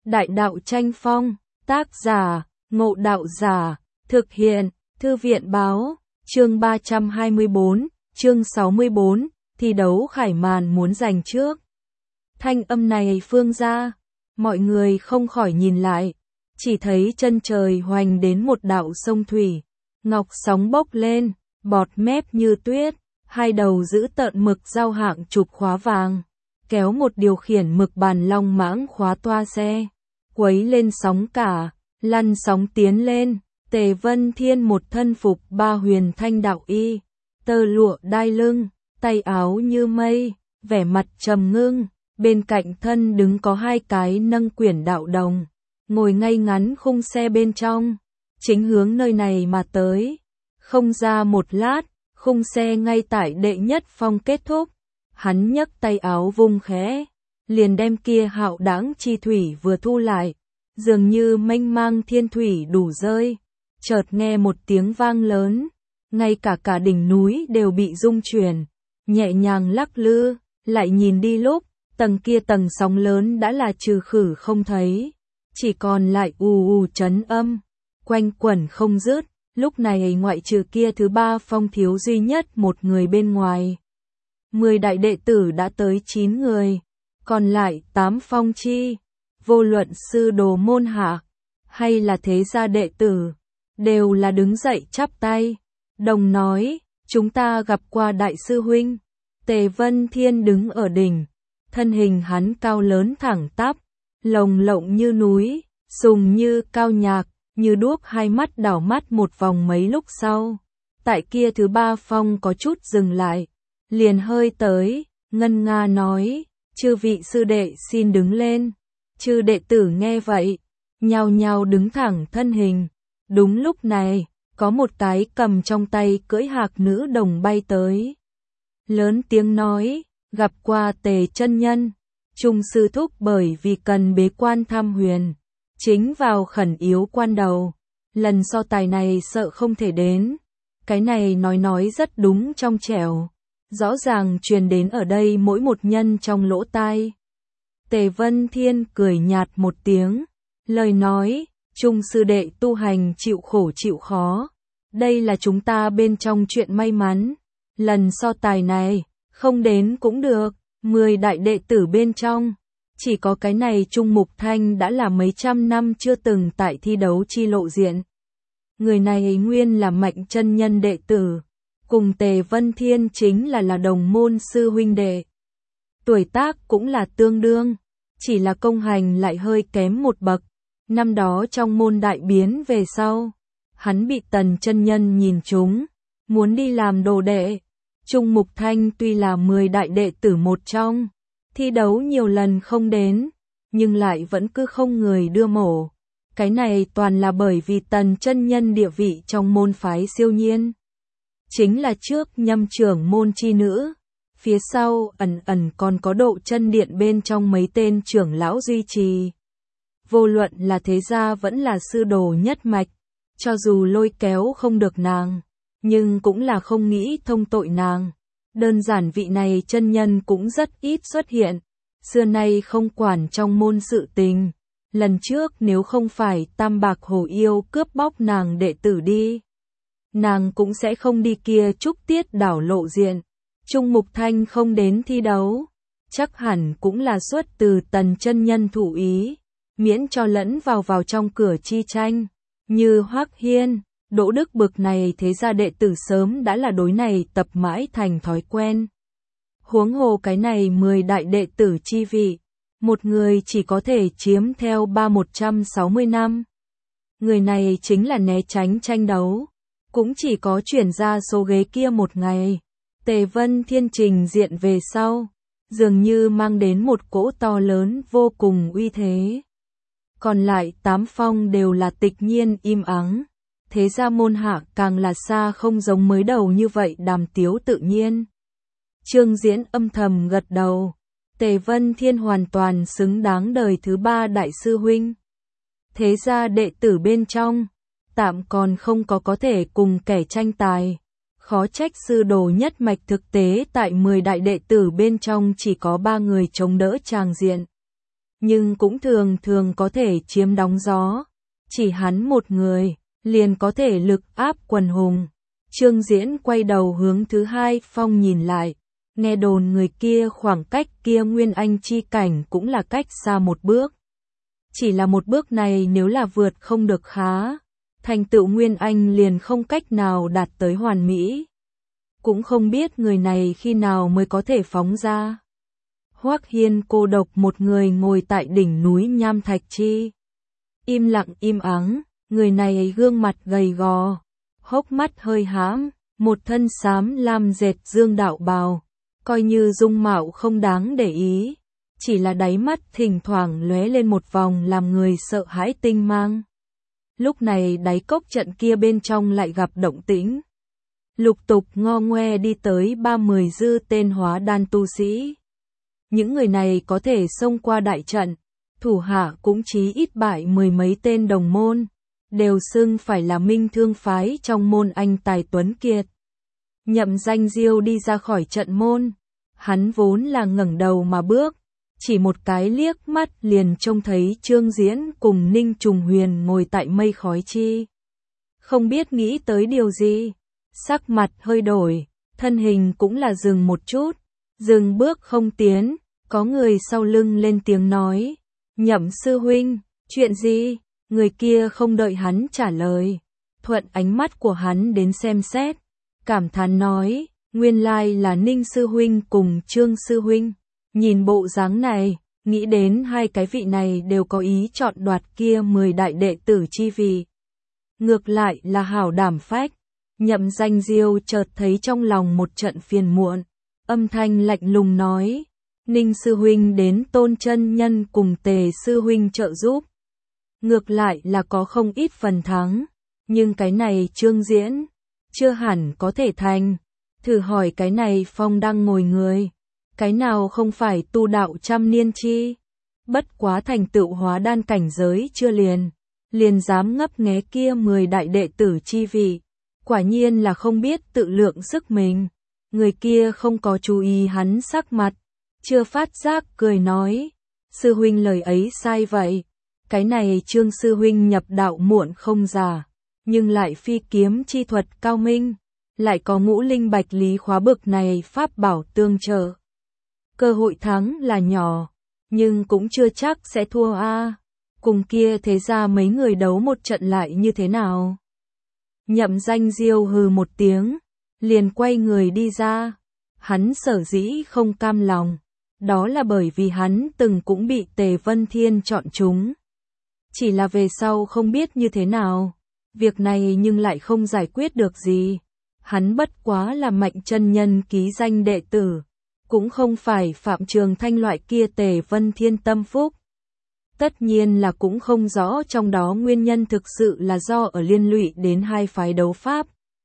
Đại đạo tranh phong, tác giả, Ngộ Đạo Giả, thực hiện, Thư viện báo, chương 324, chương 64, thi đấu khải màn muốn giành trước. Thanh âm này phương ra, mọi người không khỏi nhìn lại, chỉ thấy chân trời hoành đến một đạo sông thủy, ngọc sóng bốc lên, bọt mép như tuyết, hai đầu giữ tợn mực giao hạng chụp khóa vàng, kéo một điều khiển mực bàn long mãng khóa toa xe, quấy lên sóng cả, lăn sóng tiến lên. Tề Vân Thiên một thân phục ba huyền thanh đạo y, tơ lụa đai lưng, tay áo như mây, vẻ mặt trầm ngưng, bên cạnh thân đứng có hai cái nâng quyển đạo đồng, ngồi ngay ngắn khung xe bên trong, chính hướng nơi này mà tới. Không ra một lát, khung xe ngay tại đệ nhất phong kết thúc, hắn nhấc tay áo vung khẽ, liền đem kia hạo đãng chi thủy vừa thu lại, dường như mênh mang thiên thủy đủ rơi. Chợt nghe một tiếng vang lớn, ngay cả đỉnh núi đều bị rung chuyển, nhẹ nhàng lắc lư, lại nhìn đi lúc, tầng sóng lớn đã là trừ khử không thấy, chỉ còn lại ù chấn âm, quanh quẩn không dứt. Lúc này ngoại trừ kia thứ ba phong thiếu duy nhất một người bên ngoài. 10 đại đệ tử đã tới 9 người, còn lại 8 phong chi, vô luận sư đồ môn hạ, hay là thế gia đệ tử, đều là đứng dậy chắp tay, đồng nói, chúng ta gặp qua đại sư huynh. Tề Vân Thiên đứng ở đỉnh, thân hình hắn cao lớn thẳng tắp, lồng lộng như núi, sùng như cao nhạc, như đuốc, hai mắt đảo mắt một vòng mấy lúc sau. Tại kia thứ ba phong có chút dừng lại, liền hơi tới, ngân nga nói, chư vị sư đệ xin đứng lên. Chư đệ tử nghe vậy, nhao nhao đứng thẳng thân hình. Đúng lúc này, có một cái cầm trong tay cưỡi hạc nữ đồng bay tới. Lớn tiếng nói, gặp qua Tề chân nhân. Trung sư thúc bởi vì cần bế quan thăm huyền, chính vào khẩn yếu quan đầu, lần so tài này sợ không thể đến. Cái này nói rất đúng trong trẻo, rõ ràng truyền đến ở đây mỗi một nhân trong lỗ tai. Tề Vân Thiên cười nhạt một tiếng, lời nói, Trung sư đệ tu hành chịu khổ chịu khó, đây là chúng ta bên trong chuyện may mắn. Lần so tài này, không đến cũng được, 10 đại đệ tử bên trong, chỉ có cái này Trung Mục Thanh đã là mấy trăm năm chưa từng tại thi đấu chi lộ diện. Người này nguyên là Mạnh chân nhân đệ tử, cùng Tề Vân Thiên chính là đồng môn sư huynh đệ. Tuổi tác cũng là tương đương, chỉ là công hành lại hơi kém một bậc. Năm đó trong môn đại biến về sau, hắn bị Tần chân nhân nhìn trúng, muốn đi làm đồ đệ. Trung Mục Thanh tuy là 10 đại đệ tử một trong, thi đấu nhiều lần không đến, nhưng lại vẫn cứ không người đưa mổ. Cái này toàn là bởi vì Tần chân nhân địa vị trong môn phái siêu nhiên. Chính là trước nhâm trưởng môn chi nữ, phía sau ẩn còn có Độ Chân Điện bên trong mấy tên trưởng lão duy trì. Vô luận là thế gia vẫn là sư đồ nhất mạch, cho dù lôi kéo không được nàng, nhưng cũng là không nghĩ thông tội nàng. Đơn giản vị này chân nhân cũng rất ít xuất hiện, xưa nay không quản trong môn sự tình. Lần trước nếu không phải Tam Bạc Hổ yêu cướp bóc nàng đệ tử đi, nàng cũng sẽ không đi kia Trúc Tiết đảo lộ diện. Trung Mục Thanh không đến thi đấu, chắc hẳn cũng là xuất từ Tần chân nhân thủ ý, miễn cho lẫn vào trong cửa chi tranh. Như Hoắc Hiên, Đỗ Đức bực này thế gia đệ tử sớm đã là đối này tập mãi thành thói quen. Huống hồ cái này 10 đại đệ tử chi vị, một người chỉ có thể chiếm theo 160 năm. Người này chính là né tránh tranh đấu, cũng chỉ có chuyển ra số ghế kia một ngày. Tề Vân Thiên trình diện về sau, dường như mang đến một cỗ to lớn vô cùng uy thế. Còn lại 8 phong đều là tịch nhiên im ắng, thế ra môn hạ càng là xa không giống mới đầu như vậy đàm tiếu tự nhiên. Trương Diễn âm thầm gật đầu, Tề Vân Thiên hoàn toàn xứng đáng đời thứ 3 đại sư huynh. Thế ra đệ tử bên trong, tạm còn không có thể cùng kẻ tranh tài. Khó trách sư đồ nhất mạch thực tế tại 10 đại đệ tử bên trong chỉ có 3 người chống đỡ tràng diện. nhưng cũng thường thường có thể chiếm đóng gió. Chỉ hắn một người, liền có thể lực áp quần hùng. Trương Diễn quay đầu hướng thứ hai phong nhìn lại, nghe đồn người kia khoảng cách kia Nguyên Anh chi cảnh cũng là cách xa một bước. Chỉ là một bước này nếu là vượt không được khá, thành tựu Nguyên Anh liền không cách nào đạt tới hoàn mỹ. Cũng không biết người này khi nào mới có thể phóng ra. Hoắc Hiên cô độc một người ngồi tại đỉnh núi Nham Thạch Chi. Im lặng im ắng, người này gương mặt gầy gò, hốc mắt hơi hãm, một thân xám lam dệt dương đạo bào, coi như dung mạo không đáng để ý, chỉ là đáy mắt thỉnh thoảng lóe lên một vòng làm người sợ hãi tinh mang. Lúc này đáy cốc trận kia bên trong lại gặp động tĩnh. Lục tục ngo ngoe đi tới 30 dư tên hóa đan tu sĩ. Những người này có thể xông qua đại trận, thủ hạ cũng chí ít bại mười mấy tên đồng môn, đều xưng phải là minh thương phái trong môn anh tài tuấn kiệt. Nhậm Danh Diêu đi ra khỏi trận môn, hắn vốn là ngẩng đầu mà bước, chỉ một cái liếc mắt liền trông thấy Trương Diễn cùng Ninh Trùng Huyền ngồi tại mây khói chi. Không biết nghĩ tới điều gì, sắc mặt hơi đổi, thân hình cũng là dừng một chút, dừng bước không tiến, có người sau lưng lên tiếng nói, Nhậm sư huynh, chuyện gì? Người kia không đợi hắn trả lời, thuận ánh mắt của hắn đến xem xét, cảm thán nói, nguyên lai là Ninh sư huynh cùng Trương sư huynh, nhìn bộ dáng này, nghĩ đến hai cái vị này đều có ý chọn đoạt kia 10 đại đệ tử chi vị. Ngược lại là hảo đảm phách, Nhậm Danh Diêu chợt thấy trong lòng một trận phiền muộn, âm thanh lạnh lùng nói, Ninh sư huynh đến Tôn chân nhân cùng Tề sư huynh trợ giúp. Ngược lại là có không ít phần thắng, nhưng cái này Trương Diễn, chưa hẳn có thể thành. Thử hỏi cái này Phong đang ngồi người, cái nào không phải tu đạo trăm niên chi? Bất quá thành tựu hóa đan cảnh giới chưa liền dám ngấp nghé kia 10 đại đệ tử chi vị. Quả nhiên là không biết tự lượng sức mình. Người kia không có chú ý hắn sắc mặt, chưa phát giác cười nói, sư huynh lời ấy sai vậy. Cái này Trương sư huynh nhập đạo muộn không già, nhưng lại phi kiếm chi thuật cao minh, lại có ngũ linh bạch lý khóa bực này pháp bảo tương trợ. Cơ hội thắng là nhỏ, nhưng cũng chưa chắc sẽ thua a. Cùng kia thế ra mấy người đấu một trận lại như thế nào? Nhậm Danh Diêu hừ một tiếng, liền quay người đi ra. Hắn sở dĩ không cam lòng, đó là bởi vì hắn từng cũng bị Tề Vân Thiên chọn chúng. Chỉ là về sau không biết như thế nào, việc này nhưng lại không giải quyết được gì. Hắn bất quá là Mạnh chân nhân ký danh đệ tử, cũng không phải Phạm Trường Thanh loại kia Tề Vân Thiên tâm phúc. Tất nhiên là cũng không rõ trong đó nguyên nhân thực sự là do ở liên lụy đến hai phái đấu pháp.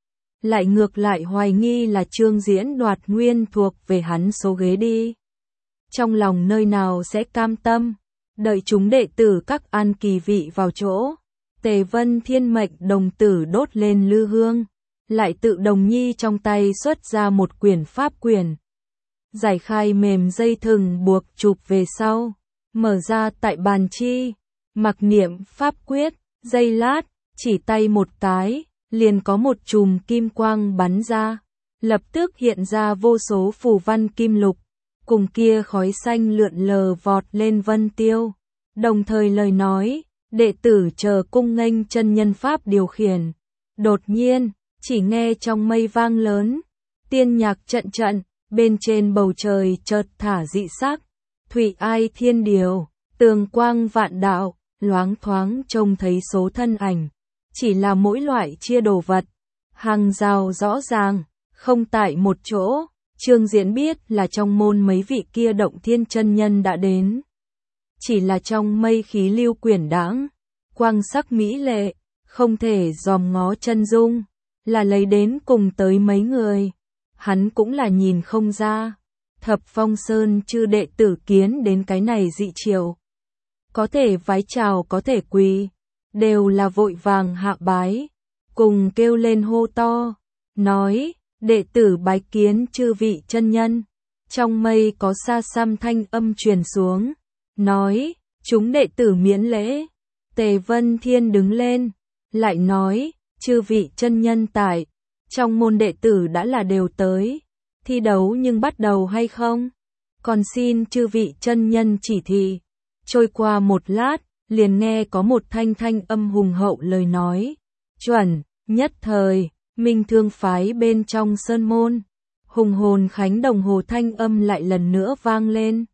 Lại ngược lại hoài nghi là Trương Diễn đoạt nguyên thuộc về hắn số ghế đi. Trong lòng nơi nào sẽ cam tâm, đợi chúng đệ tử các an kỳ vị vào chỗ. Tề Vân Thiên mệnh đồng tử đốt lên lư hương, lại tự đồng nhi trong tay xuất ra một quyển pháp quyển. Giải khai mềm dây thừng buộc chụp về sau, mở ra tại bàn chi, mặc niệm pháp quyết, giây lát, chỉ tay một cái, liền có một chùm kim quang bắn ra, lập tức hiện ra vô số phù văn kim lục, cùng kia khói xanh lượn lờ vọt lên vân tiêu. Đồng thời lời nói, đệ tử chờ cung nghênh chân nhân pháp điều khiển. Đột nhiên, chỉ nghe trong mây vang lớn, tiên nhạc trận trận, bên trên bầu trời chợt thả dị sắc, thủy ai thiên điều, tường quang vạn đạo, loáng thoáng trông thấy số thân ảnh, chỉ là mỗi loại chia đồ vật, hàng rào rõ ràng, không tại một chỗ. Trương Diễn biết là trong môn mấy vị kia động thiên chân nhân đã đến. Chỉ là trong mây khí lưu quyển đãng, quang sắc mỹ lệ, không thể dòm ngó chân dung, là lấy đến cùng tới mấy người. Hắn cũng là nhìn không ra, Thập Phong Sơn chư đệ tử kiến đến cái này dị triều. Có thể vái chào có thể quỳ, đều là vội vàng hạ bái, cùng kêu lên hô to, nói, đệ tử bái kiến chư vị chân nhân. Trong mây có xa xăm thanh âm truyền xuống, nói, Chúng đệ tử miễn lễ. Tề Vân Thiên đứng lên, lại nói, chư vị chân nhân tại, trong môn đệ tử đã là đều tới, thi đấu nhưng bắt đầu hay không? Còn xin chư vị chân nhân chỉ thị. Trôi qua một lát, liền nghe có một thanh âm hùng hậu lời nói. Chuẩn, nhất thời, Minh Thương phái bên trong sơn môn. Hùng hồn khánh đồng hồ thanh âm lại lần nữa vang lên.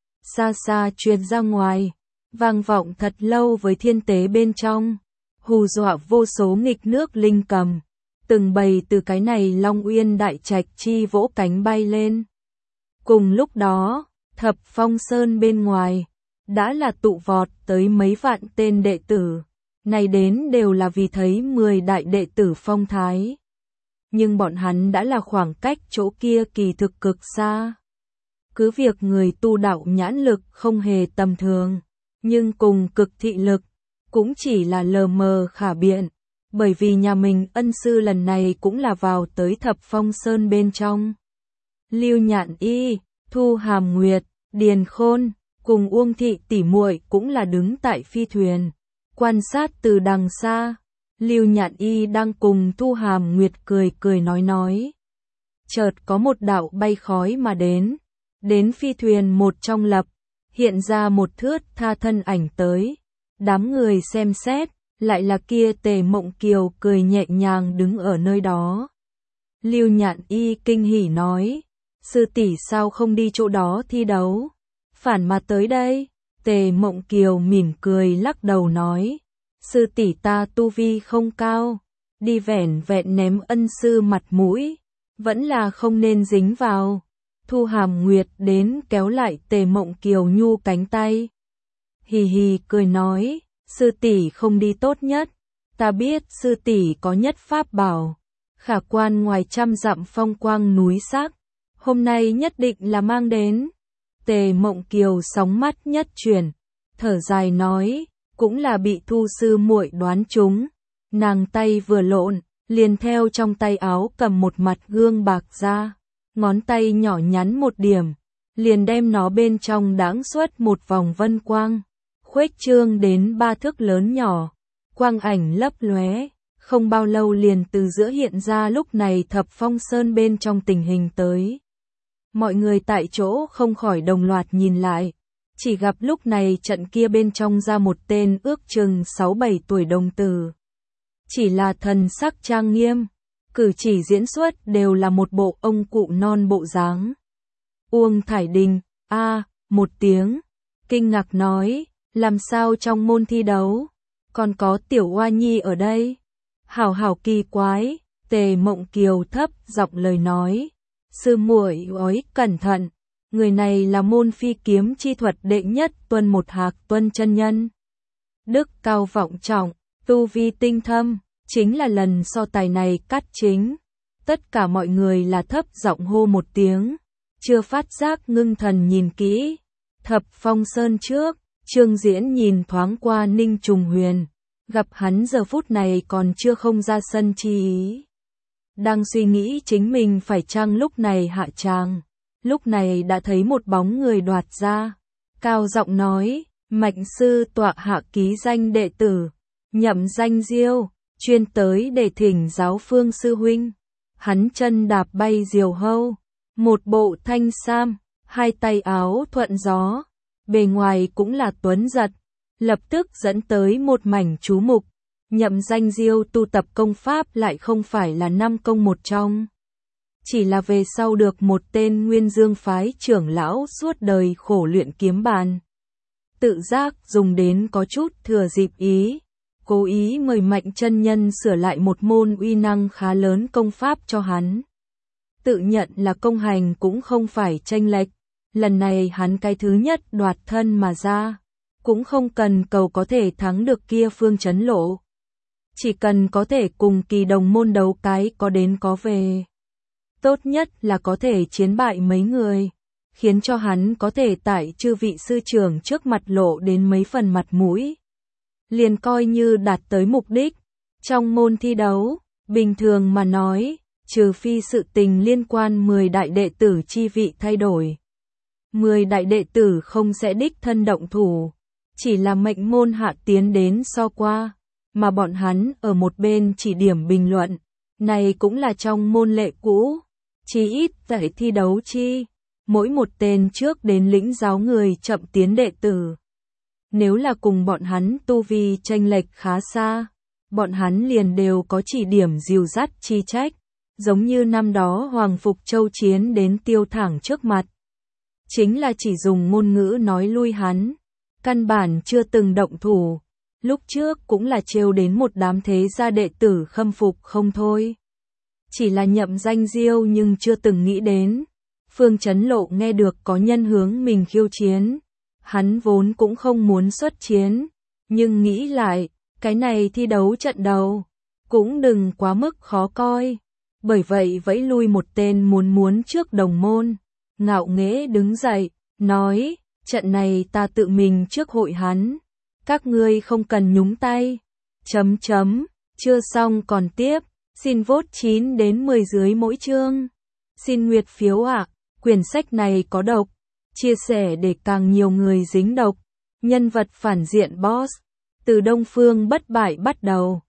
Xa xa truyền ra ngoài, vang vọng thật lâu với thiên tế bên trong. Hù dọa vô số nghịch nước linh cầm. Từng bầy từ cái này Long Uyên đại trạch chi vỗ cánh bay lên. Cùng lúc đó, Thập Phong Sơn bên ngoài, đã là tụ vọt tới mấy vạn tên đệ tử. Này đến đều là vì thấy 10 đại đệ tử phong thái. Nhưng bọn hắn đã là khoảng cách chỗ kia kỳ thực cực xa. Cứ việc người tu đạo nhãn lực không hề tầm thường, nhưng cùng cực thị lực, cũng chỉ là lờ mờ khả biện. Bởi vì nhà mình ân sư lần này cũng là vào tới Thập Phong Sơn bên trong. Lưu Nhạn Y, Thu Hàm Nguyệt, Điền Khôn, cùng Uông Thị tỷ muội cũng là đứng tại phi thuyền, quan sát từ đằng xa. Lưu Nhạn Y đang cùng Thu Hàm Nguyệt cười nói. Chợt có một đạo bay khói mà đến phi thuyền một trong lập, hiện ra một thướt tha thân ảnh tới. Đám người xem xét, lại là kia Tề Mộng Kiều cười nhẹ nhàng đứng ở nơi đó. Lưu Nhạn Y kinh hỉ nói, sư tỷ sao không đi chỗ đó thi đấu, phản mà tới đây? Tề Mộng Kiều mỉm cười lắc đầu nói, sư tỷ ta tu vi không cao, đi vẻn vẹn ném ân sư mặt mũi, vẫn là không nên dính vào. Thu Hàm Nguyệt đến kéo lại Tề Mộng Kiều nhu cánh tay. Hì hì cười nói, sư tỷ không đi tốt nhất, ta biết sư tỷ có nhất pháp bảo, khả quan ngoài trăm dặm phong quang núi sắc, hôm nay nhất định là mang đến. Tề Mộng Kiều sóng mắt nhất chuyển, thở dài nói, cũng là bị Thu sư muội đoán trúng. Nàng tay vừa lộn, liền theo trong tay áo cầm một mặt gương bạc ra, ngón tay nhỏ nhắn một điểm, liền đem nó bên trong đãng xuất một vòng vân quang, khuếch trương đến 3 thước lớn nhỏ, quang ảnh lấp lóe, không bao lâu liền từ giữa hiện ra lúc này Thập Phong Sơn bên trong tình hình tới. Mọi người tại chỗ không khỏi đồng loạt nhìn lại, chỉ gặp lúc này trận kia bên trong ra một tên ước chừng 6-7 tuổi đồng tử. Chỉ là thần sắc trang nghiêm, cử chỉ diễn xuất đều là một bộ ông cụ non bộ dáng. Uông Thải Đình, một tiếng, kinh ngạc nói, làm sao trong môn thi đấu, còn có Tiểu Oa Nhi ở đây? Hảo kỳ quái. Tề Mộng Kiều thấp giọng lời nói, sư muội ối cẩn thận, người này là môn phi kiếm chi thuật đệ nhất Tuân Một Hạc Tuân chân nhân. Đức cao vọng trọng, tu vi tinh thâm, chính là lần so tài này cắt chính. Tất cả mọi người là thấp giọng hô một tiếng, chưa phát giác ngưng thần nhìn kỹ. Thập Phong Sơn trước, Trương Diễn nhìn thoáng qua Ninh Trùng Huyền, gặp hắn giờ phút này còn chưa không ra sân chi ý. Đang suy nghĩ chính mình phải chăng lúc này hạ tràng, lúc này đã thấy một bóng người đoạt ra, cao giọng nói, Mạnh sư tọa hạ ký danh đệ tử, Nhậm danh Diêu, chuyên tới để thỉnh giáo Phương sư huynh. Hắn chân đạp bay diều hâu, một bộ thanh sam, hai tay áo thuận gió, bề ngoài cũng là tuấn giật, lập tức dẫn tới một mảnh chú mục. Nhậm danh Diêu tu tập công pháp lại không phải là 5 công một trong, chỉ là về sau được một tên Nguyên Dương phái trưởng lão suốt đời khổ luyện kiếm bàn, tự giác dùng đến có chút thừa dịp ý, cố ý mời Mạnh chân nhân sửa lại một môn uy năng khá lớn công pháp cho hắn. Tự nhận là công hành cũng không phải chênh lệch, lần này hắn cái thứ nhất đoạt thân mà ra, cũng không cần cầu có thể thắng được kia Phương Chấn Lộ, chỉ cần có thể cùng kỳ đồng môn đấu cái có đến có về. Tốt nhất là có thể chiến bại mấy người, khiến cho hắn có thể tại chư vị sư trưởng trước mặt lộ đến mấy phần mặt mũi. Liền coi như đạt tới mục đích. Trong môn thi đấu, bình thường mà nói, trừ phi sự tình liên quan 10 đại đệ tử chi vị thay đổi, 10 đại đệ tử không sẽ đích thân động thủ. Chỉ là mệnh môn hạ tiến đến so qua, mà bọn hắn ở một bên chỉ điểm bình luận. Này cũng là trong môn lệ cũ, chỉ ít tại thi đấu chi. Mỗi một tên trước đến lĩnh giáo người chậm tiến đệ tử. Nếu là cùng bọn hắn tu vi chênh lệch khá xa, bọn hắn liền đều có chỉ điểm dìu dắt chi trách, giống như năm đó Hoàng Phục Châu chiến đến Tiêu Thẳng trước mặt. Chính là chỉ dùng ngôn ngữ nói lui hắn, căn bản chưa từng động thủ, lúc trước cũng là trêu đến một đám thế gia đệ tử khâm phục không thôi. Chỉ là nhậm danh diêu nhưng chưa từng nghĩ đến. Phương Chấn Lộ nghe được có nhân hướng mình khiêu chiến, hắn vốn cũng không muốn xuất chiến, nhưng nghĩ lại, cái này thi đấu trận đầu, cũng đừng quá mức khó coi. Bởi vậy vẫy lui một tên muốn trước đồng môn, ngạo nghễ đứng dậy, nói, trận này ta tự mình trước hội hắn, các ngươi không cần nhúng tay. Chưa xong còn tiếp, xin vote 9 đến 10 dưới mỗi chương. Xin nguyệt phiếu ạ. Quyển sách này có độc, chia sẻ để càng nhiều người dính độc. Nhân vật phản diện boss, từ Đông Phương bất bại bắt đầu.